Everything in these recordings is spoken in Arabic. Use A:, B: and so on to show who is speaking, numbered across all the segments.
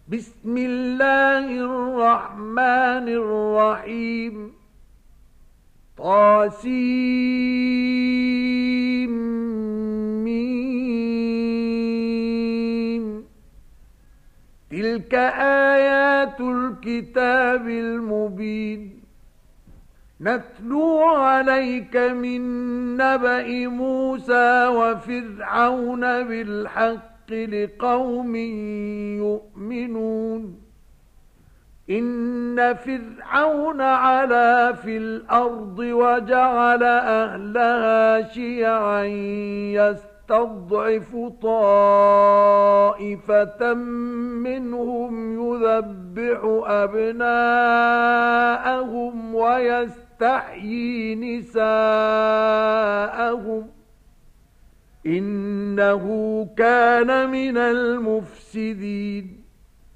A: بسم الله الرحمن الرحيم طاسيم. تلك آيات الكتاب المبين نتلو عليك من نبأ موسى وفرعون بالحق لقوم يؤمنون. إن فرعون علا في الأرض وجعل أهلها شيعا يستضعف طائفة منهم يذبح أبناءهم ويستحيي نساءهم إنه كان من المفسدين.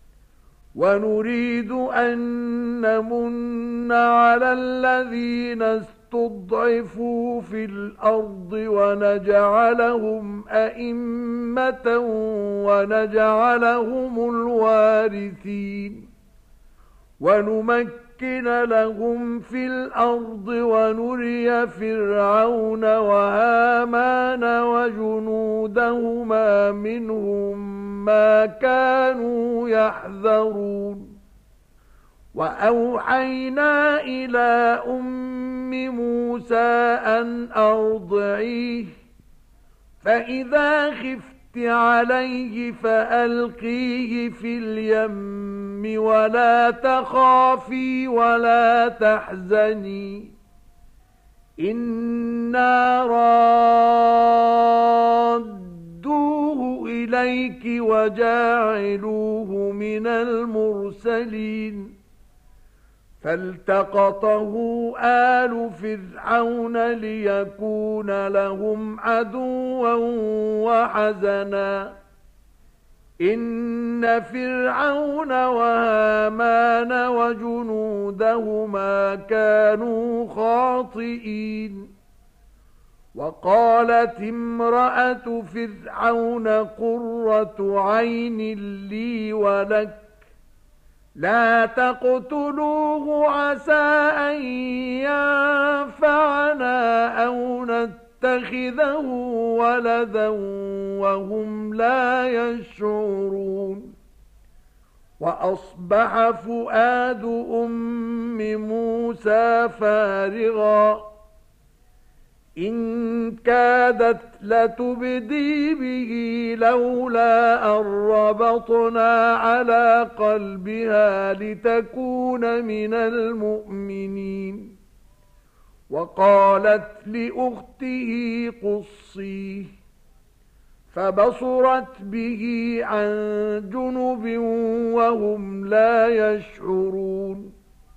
A: ونريد أن نمن على الذين استضعفوا في الأرض ونجعلهم أئمة ونجعلهم الوارثين. ونمكن لهم في الأرض ونري فرعون وهامان وجنودهما منهم ما كانوا يحذرون. وأوحينا إلى أم موسى أن أرضعيه فإذا خفت عليه فألقيه في اليم ولا تخافي ولا تحزني إنا رادوه إليك وجاعلوه من المرسلين. فالتقطه آل فرعون ليكون لهم عدوا وحزنا إن فرعون وهامان وجنودهما كانوا خاطئين. وقالت امرأة فرعون قرة عين لي ولك لا تقتلوه عسى أن ينفعنا أو نتخذه ولدا وهم لا يشعرون. وأصبح فؤاد أم موسى فارغا إن كادت لتبدي به لولا أن ربطنا على قلبها لتكون من المؤمنين. وقالت لأخته قصيه فبصرت به عن جنب وهم لا يشعرون.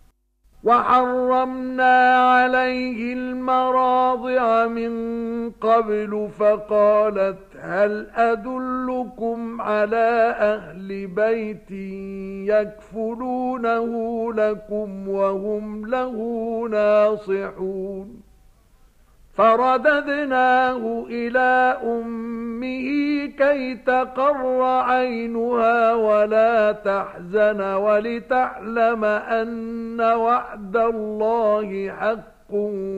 A: وحرمنا عليه المراضع من قبل فقالت هل أدلكم على أهل بيت يكفلونه لكم وهم له ناصحون. فرددناه إلى أمه كي تقر عينها ولا تحزن ولتعلم أن وعد الله حق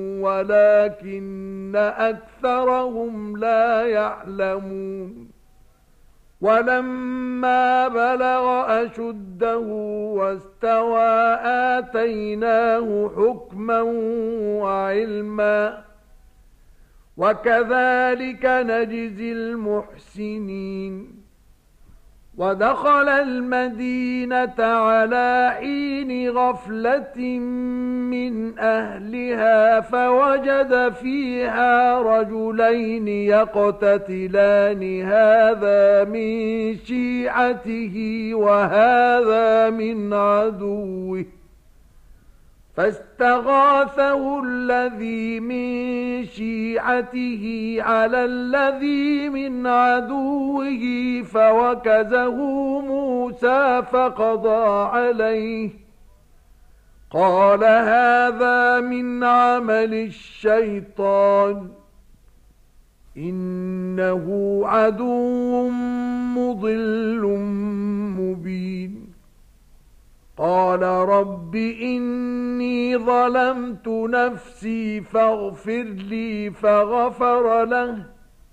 A: ولكن أكثرهم لا يعلمون. ولما بلغ أشده واستوى آتيناه حكما وعلما وكذلك نجزي المحسنين. ودخل المدينة على حين غفلة من أهلها فوجد فيها رجلين يقتتلان هذا من شيعته وهذا من عدوه فاستغاثه الذي من شيعته على الذي من عدوه فوكزه موسى فقضى عليه قال هذا من عمل الشيطان إنه عدو مضل مبين. رب إني ظلمت نفسي فاغفر لي فغفر له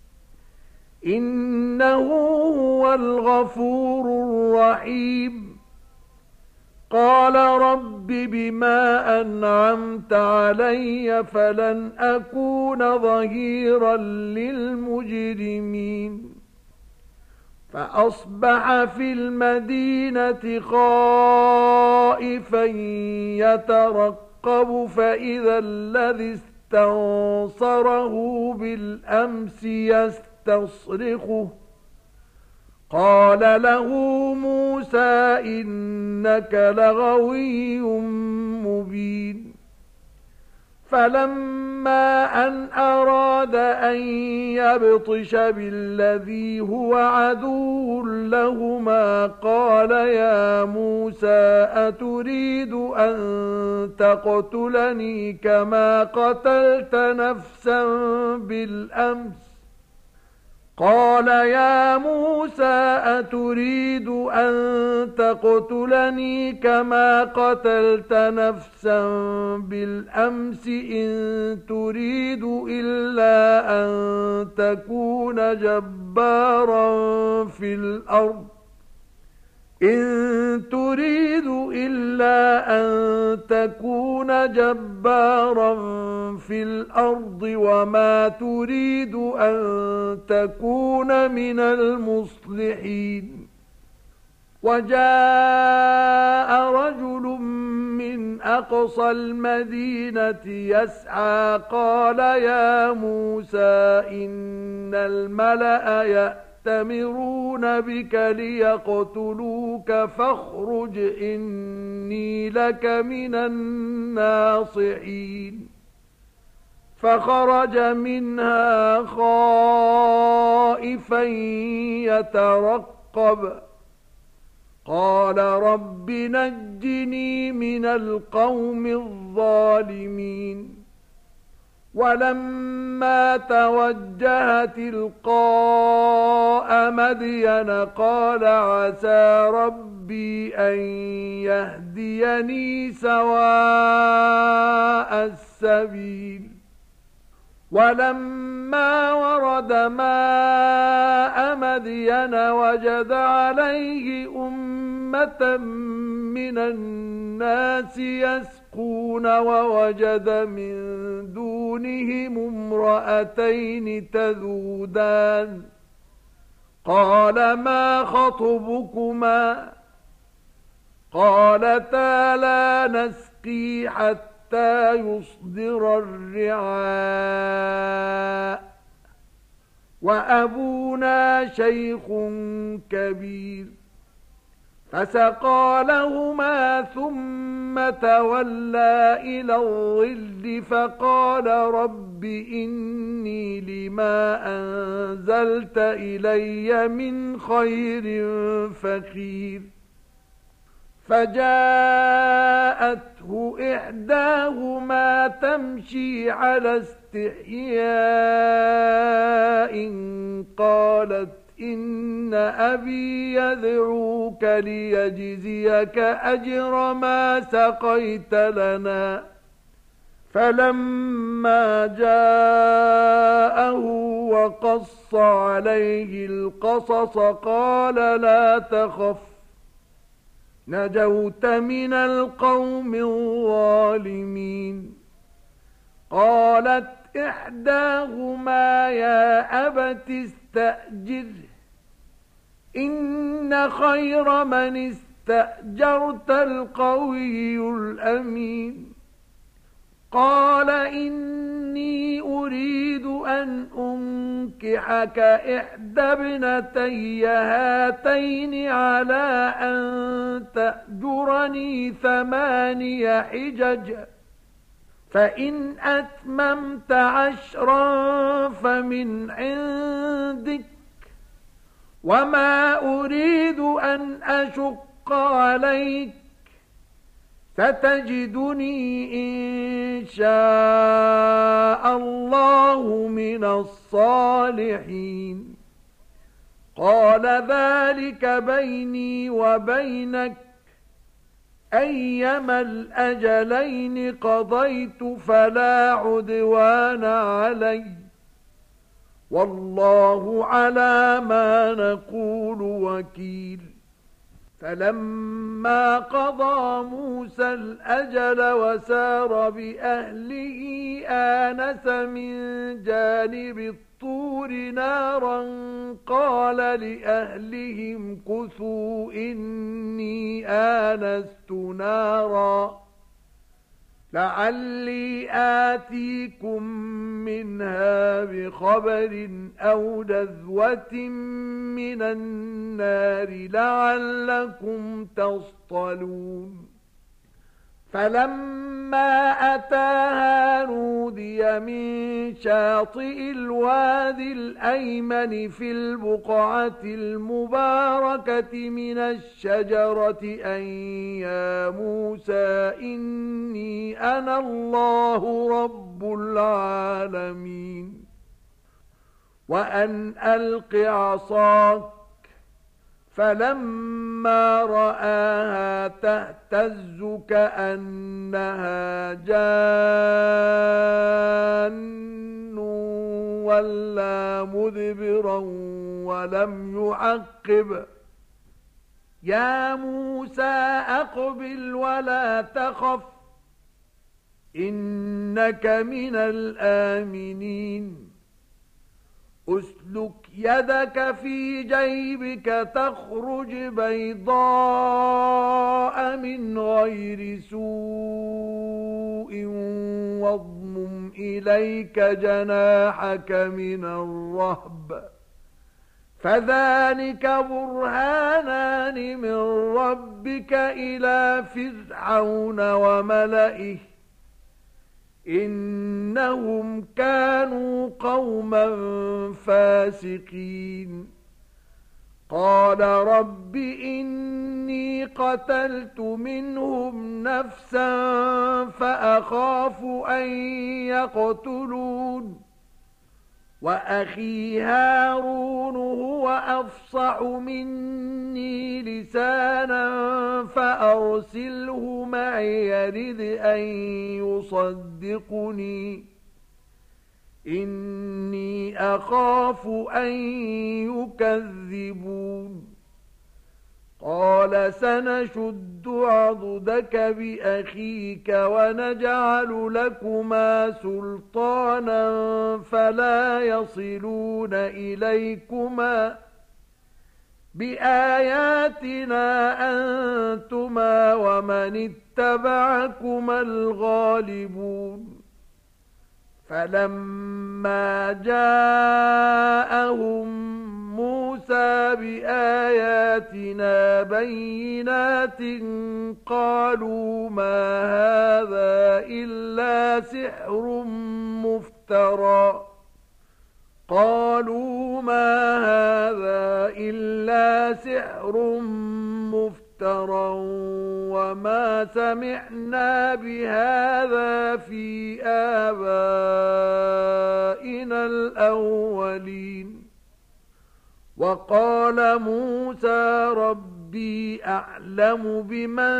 A: إنه هو الغفور الرحيم قال رب بما أنعمت علي فلن أكون ظهيرا للمجرمين فأصبح في المدينة خائفا يترقب فإذا الذي استنصره بالأمس يستصرخه قال له موسى إنك لغوي مبين فلما أن أراد أن يبطش بالذي هو عدو لهما قال يا موسى أتريد أن تقتلني كما قتلت نفسا بالأمس قال يا موسى أتريد أن تقتلني كما قتلت نفسا بالأمس إن تريد إلا أن تكون جبارا في الأرض إن تريد إلا أن تكون جبارا في الأرض وما تريد أن تكون من المصلحين وجاء رجل من أقصى المدينة يسعى قال يا موسى إن الملأ يأتمرون بك ليقتلوك فاخرج إني لك من الناصحين فخرج منها خائفا يترقب قال رب نجني من القوم الظالمين ولما توجه تلقاء مدين قال عسى ربي أن يهديني سواء السبيل ولما ورد ماء مدين وجد عليه أمة من الناس يسقون ووجد من دونهم امرأتين تذودان قال ما خطبكما قالتا لا نسقي حتى يصدر الرعاء وأبونا شيخ كبير فسقى لهما ثم تولى إلى الظل فقال رب إني لما أنزلت إلي من خير فقير فجاءته إحداهما تمشي على استحياء قالت إن أبي يدعوك ليجزيك أجر ما سقيت لنا فلما جاءه وقص عليه القصص قال لا تخف نجوت من القوم الظالمين قالت إحداهما يا أبت استأجره إن خير من استأجرت القوي الأمين قال إني أريد أن أنكحك إحدى ابنتي هاتين على أن تأجرني 8 حجج فإن أتممت 10 فمن عندك وما أريد أن أشق عليك ستجدني إن شاء الله من الصالحين قال ذلك بيني وبينك أيما الأجلين قضيت فلا عدوان علي والله على ما نقول وكيل فلما قضى موسى الأجل وسار بأهله آنس من جانب الطور نارا قال لأهلهم كثوا إني آنست نارا لعلي آتيكم منها بخبر أو جذوة من النار لعلكم تصطلون فلما أتاها نودي من شاطئ الوادي الأيمن في البقعة المباركة من الشجرة أن يا موسى إني أنا الله رب العالمين وأن ألق عصاك فلما رآها تهتز كأنها جان ولا مدبرا ولم يعقب يا موسى أقبل ولا تخف إنك من الآمنين أسلك يدك في جيبك تخرج بيضاء من غير سوء واضمم إليك جناحك من الرهب فذلك برهانان من ربك إلى فرعون وملئه إنهم كانوا قوما فاسقين قال رب إني قتلت منهم نفسا فأخاف أن يقتلون وأخي هارون هو أفصح مني لسانا فأرسله معي يرد أن يصدقني إني أخاف أن يكذبون قال سنشد عضدك بأخيك ونجعل لكما سلطانا فلا يصلون إليكما بآياتنا أنتما ومن اتبعكما الغالبون فلما جاءهم موسى بآياتنا بينات قالوا ما هذا إلا سحر مفترى وما سمعنا بهذا في آبائنا الأولين وقال موسى ربي أعلم بمن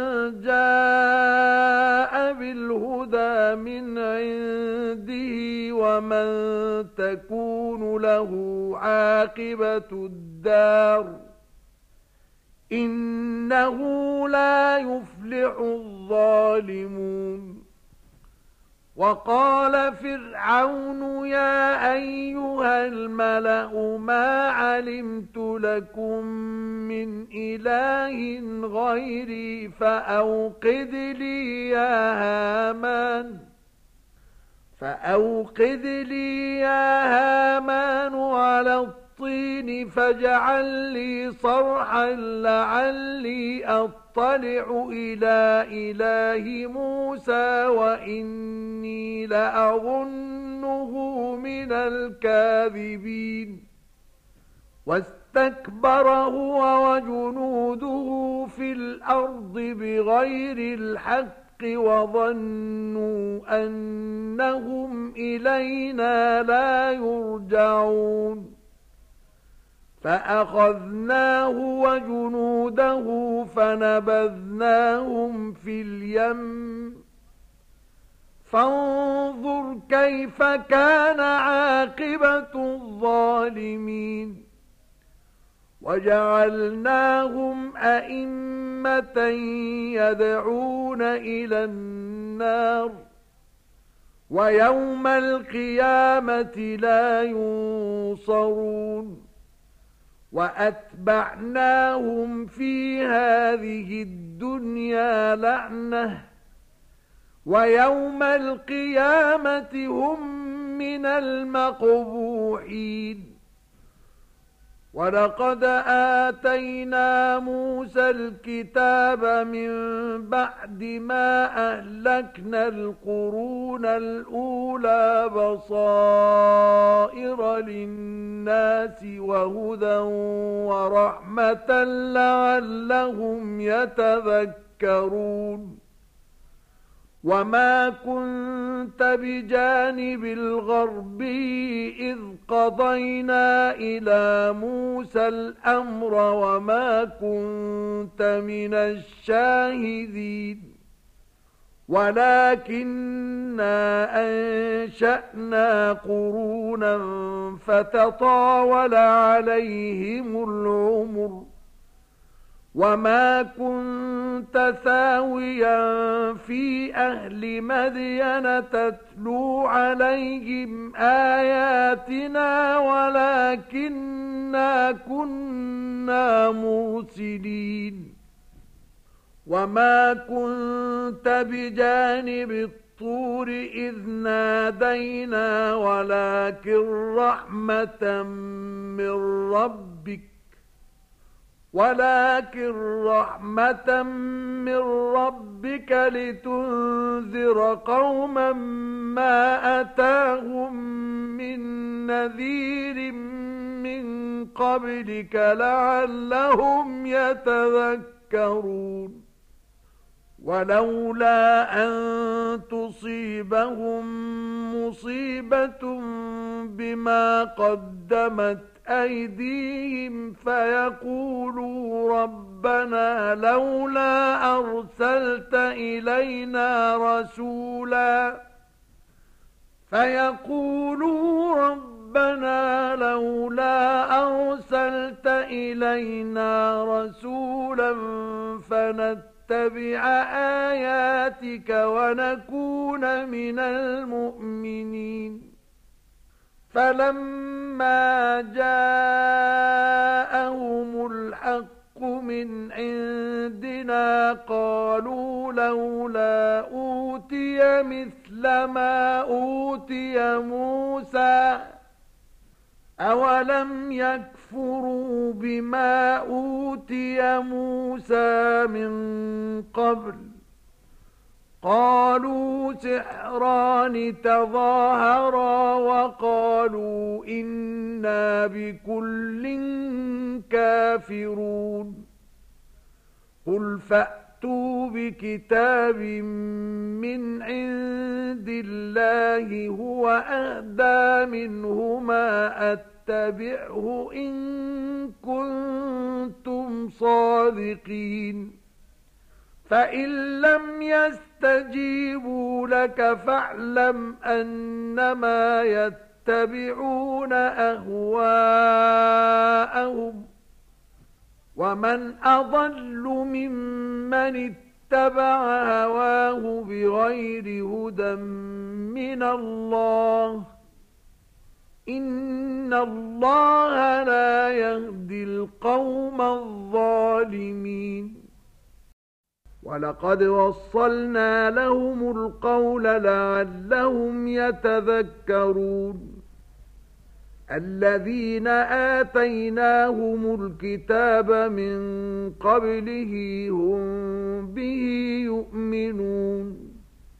A: جاء بالهدى من عنده ومن تكون له عاقبة الدار إنه لا يفلح الظالمون وقال فرعون يا أيها الملأ ما علمت لكم من إله غيري فأوقد لي يا هامان على الطين فاجعل لي صرحا لعلي أطلع إلى إله موسى وإني لأظنه من الكاذبين واستكبر هو وجنوده في الأرض بغير الحق وظنوا أنهم إلينا لا يرجعون فأخذناه وجنوده فنبذناهم في اليم فانظر كيف كان عاقبة الظالمين وجعلناهم أئمة يدعون إلى النار ويوم القيامة لا ينصرون وأتبعناهم في هذه الدنيا لعنة ويوم القيامة هم من المقبوحين ولقد آتينا موسى الكتاب من بعد ما أهلكنا القرون الأولى بصائر للناس وهدى ورحمة لعلهم يتذكرون وما كنت بجانب الغربي إذ قضينا إلى موسى الأمر وما كنت من الشاهدين ولكننا أنشأنا قرونا فتطاول عليهم العمر وما كنت ثاويا في أهل مدين تتلو عليهم آياتنا ولكننا كنا مرسلين وما كنت بجانب الطور إذ نادينا ولكن رحمة من ربك لتنذر قوما ما أتاهم من نذير من قبلك لعلهم يتذكرون ولولا أن تصيبهم مصيبة بما قدمت أيديهم فيقولوا ربنا لولا أرسلت إلينا رسولا فنتبع آياتك ونكون من المؤمنين فلما جاءهم الحق من عندنا قالوا لولا أوتي مثل ما أوتي موسى أولم يكفروا بما أوتي موسى من قبل قالوا سحران تظاهرا وقالوا إنا بكل كافرون قل فأتوا بكتاب من عند الله هو أهدى منهما أتبعه إن كنتم صادقين فإن لم يستجيبوا لك فاعلم أنما يتبعون أهواءهم ومن أضل ممن اتبع هواه بغير هدى من الله إن الله لا يهدي القوم الظالمين ولقد وصلنا لهم القول لعلهم يتذكرون الذين آتيناهم الكتاب من قبله هم به يؤمنون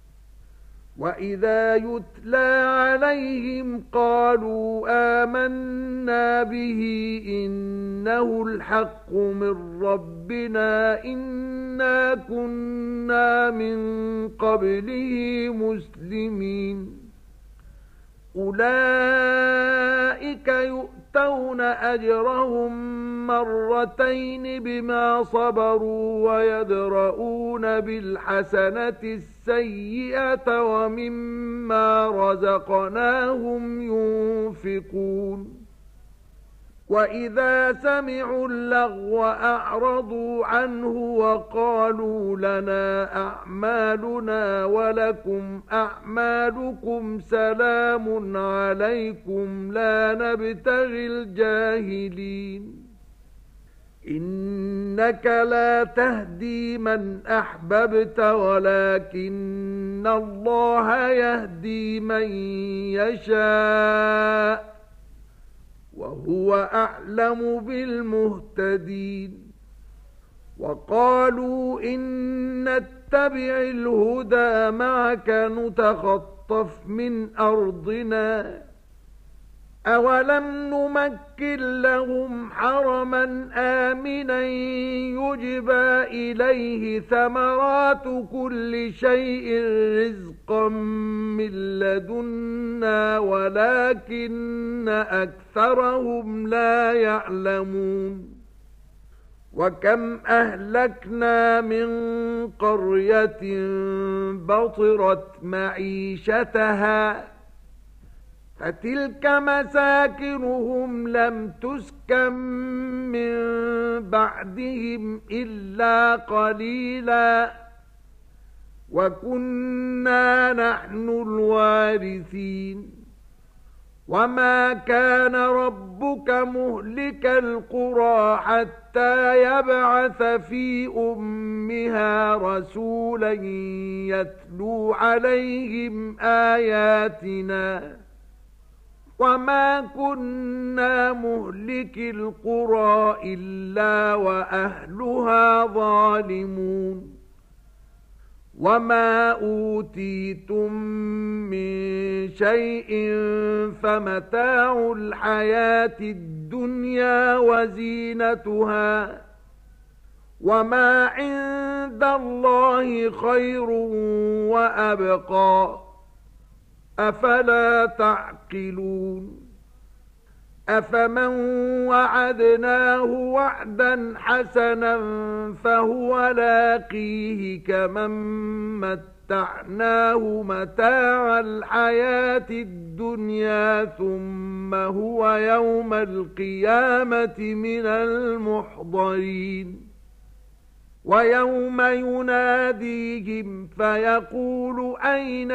A: وإذا يتلى عليهم قالوا آمنا به إنه الحق من ربنا إنا كنا من قبله مسلمين أولئك يؤتون يؤتون أجرهم مرتين بما صبروا ويدرؤون بالحسنة السيئة ومما رزقناهم ينفقون وإذا سمعوا اللغو أعرضوا عنه وقالوا لنا أعمالنا ولكم أعمالكم سلام عليكم لا نبتغي الجاهلين إنك لا تهدي من أحببت ولكن الله يهدي من يشاء وهو أعلم بالمهتدين وقالوا إن نتبع الهدى معك نتخطف من أرضنا أولم نمكن لهم حرما آمنا يجبى إليه ثمرات كل شيء رزقا من لدنا ولكن أكثرهم لا يعلمون وكم أهلكنا من قرية بطرت معيشتها فتلك مساكنهم لم تسكن من بعدهم إلا قليلا وكنا نحن الوارثين وما كان ربك مهلك القرى حتى يبعث في أمها رسولا يتلو عليهم آياتنا وما كنا مهلك القرى إلا وأهلها ظالمون وما أوتيتم من شيء فمتاع الحياة الدنيا وزينتها وما عند الله خير وأبقى أفلا تعقلون أفمن وعدناه وعدا حسنا فهو لاقيه كمن متعناه متاع الحياة الدنيا ثم هو يوم القيامة من المحضرين ويوم يناديهم فيقول أين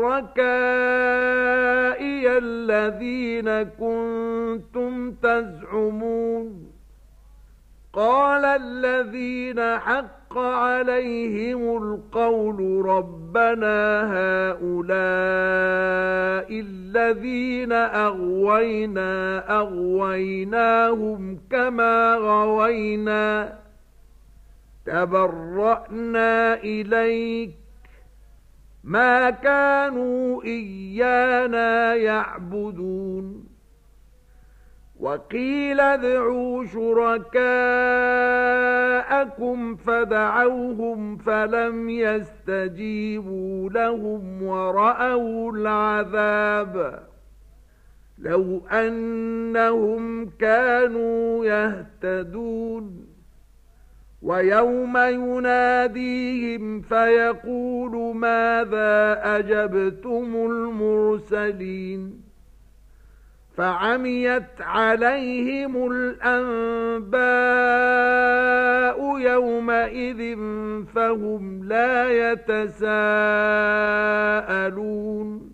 A: شركائي الذين كنتم تزعمون قال الذين حق عليهم القول ربنا هؤلاء الذين أغويناهم كما غوينا تبرأنا إليك ما كانوا إيانا يعبدون وقيل ادعوا شركاءكم فدعوهم فلم يستجيبوا لهم ورأوا العذاب لو أنهم كانوا يهتدون ويوم يناديهم فيقول ماذا أجبتم المرسلين فعميت عليهم الأنباء يومئذ فهم لا يتساءلون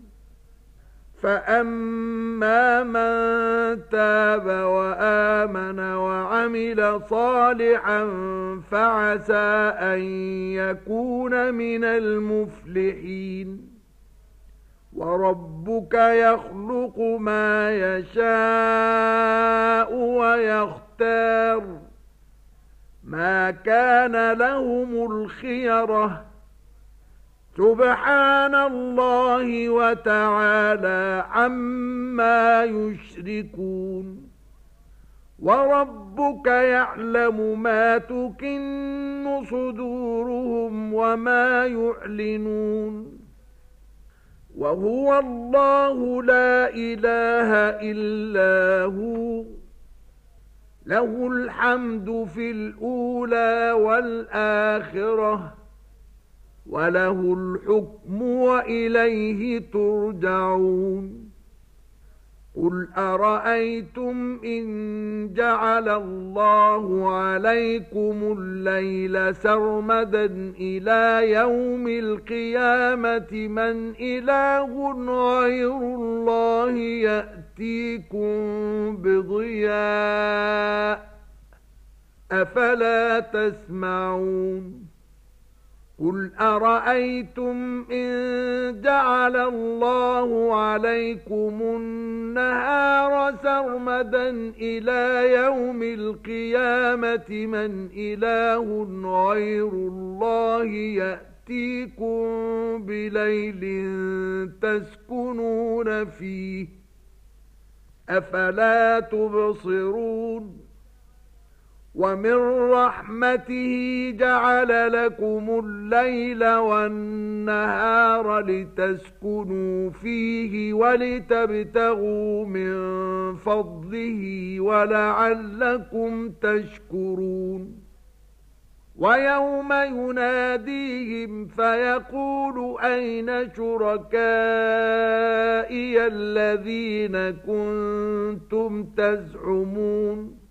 A: فأما من تاب وآمن وعمل صالحا فعسى أن يكون من المفلحين وربك يخلق ما يشاء ويختار ما كان لهم الخيرة سبحان الله وتعالى عما يشركون وربك يعلم ما تكن صدورهم وما يعلنون وهو الله لا إله إلا هو له الحمد في الأولى والآخرة وله الحكم وإليه ترجعون قل أرأيتم إن جعل الله عليكم الليل سرمدا إلى يوم القيامة من إله غير الله يأتيكم بضياء أفلا تسمعون قل أرأيتم إن جعل الله عليكم النهار سرمدا إلى يوم القيامة من إله غير الله يأتيكم بليل تسكنون فيه أفلا تبصرون ومن رحمته جعل لكم الليل والنهار لتسكنوا فيه ولتبتغوا من فضله ولعلكم تشكرون ويوم يناديهم فيقول أين شركائي الذين كنتم تزعمون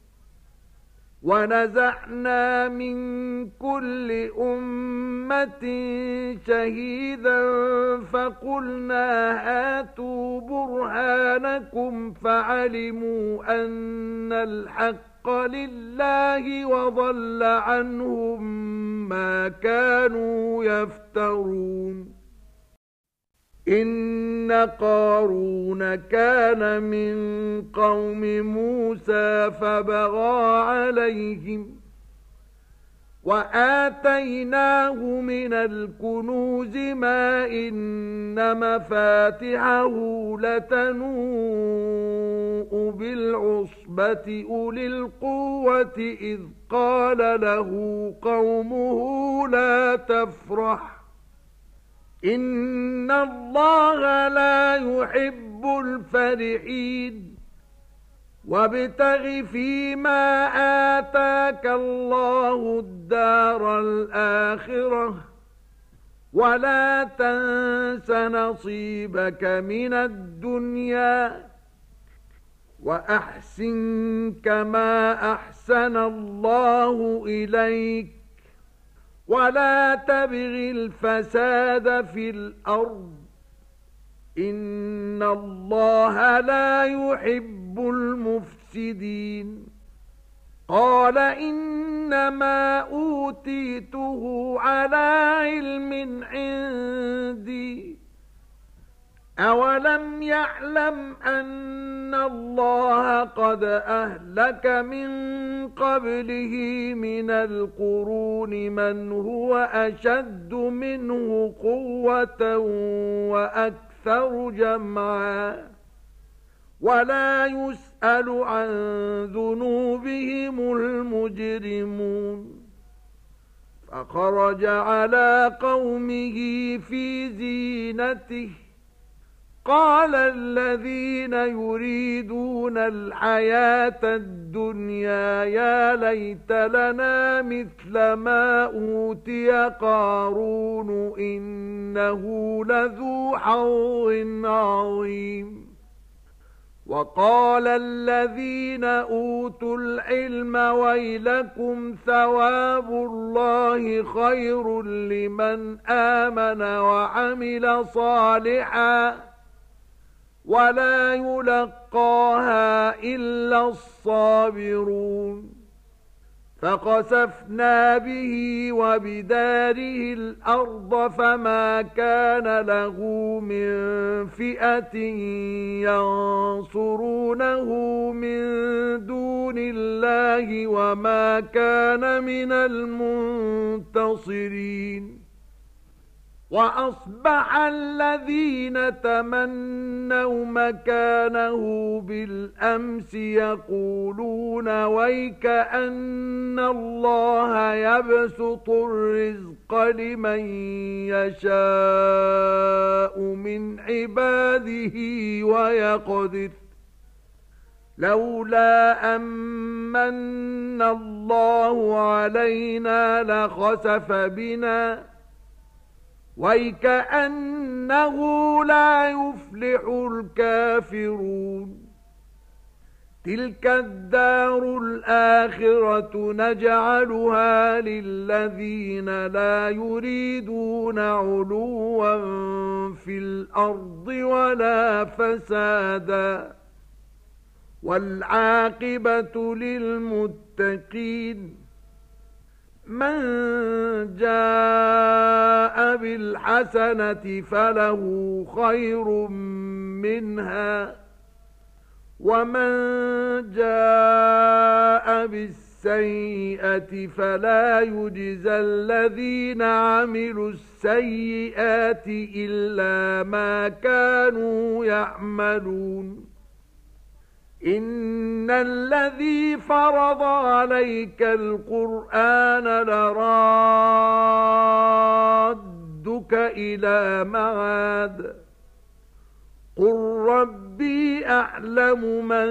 A: ونزعنا من كل أمة شهيدا فقلنا هاتوا برهانكم فعلموا أن الحق لله وضل عنهم ما كانوا يفترون إن قارون كان من قوم موسى فبغى عليهم وآتيناه من الكنوز ما إن مفاتحه لتنوء بالعصبة أولي القوة إذ قال له قومه لا تفرح إن الله لا يحب الفرحين وابتغ فيما آتاك الله الدار الآخرة ولا تنس نصيبك من الدنيا وأحسن كما أحسن الله إليك ولا تبغ الفساد في الأرض إن الله لا يحب المفسدين قال إنما أوتيته على علم عندي أولم يعلم أن الله قد أهلك من قبله من القرون من هو أشد منه قوة وأكثر جمعا ولا يسأل عن ذنوبهم المجرمون فخرج على قومه في زينته قال الذين يريدون الحياة الدنيا يا ليت لنا مثل ما أوتي قارون إنه لذو حظ عظيم وقال الذين أوتوا العلم ويلكم ثواب الله خير لمن آمن وعمل صالحا ولا يلقاها إلا الصابرون فخسفنا به وبداره الأرض فما كان له من فئة ينصرونه من دون الله وما كان من المنتصرين وأصبح الذين تمنوا مكانه بالأمس يقولون ويك أن الله يبسط الرزق لمن يشاء من عباده ويقدر لولا أمن الله علينا لخسف بنا وكأنه لا يفلح الكافرون تلك الدار الآخرة نجعلها للذين لا يريدون علوا في الأرض ولا فسادا والعاقبة للمتقين من جاء بالحسنة فله خير منها ومن جاء بالسيئة فلا يجزى الذين عملوا السيئات إلا ما كانوا يعملون إن الذي فرض عليك القرآن لرادك إلى معاد قل ربي أعلم من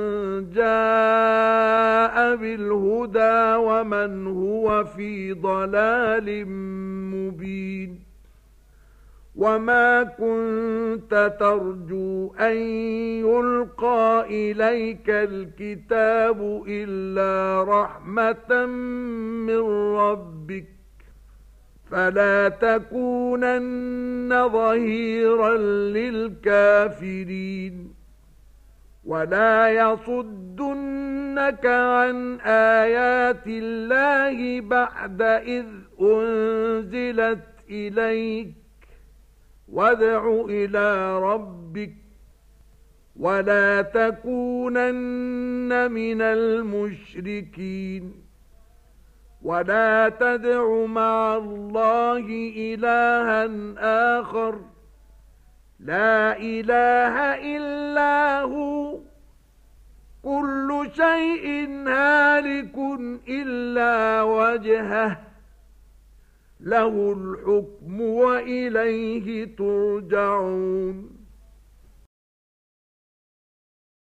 A: جاء بالهدى ومن هو في ضلال مبين وما كنت ترجو أن يلقى إليك الكتاب إلا رحمة من ربك فلا تكونن ظهيرا للكافرين ولا يصدنك عن آيات الله بعد إذ أنزلت إليك وادع إلى ربك ولا تكونن من المشركين ولا تدع مع الله إلها آخر لا إله إلا هو كل شيء هالك إلا وجهه له الحكم وإليه ترجعون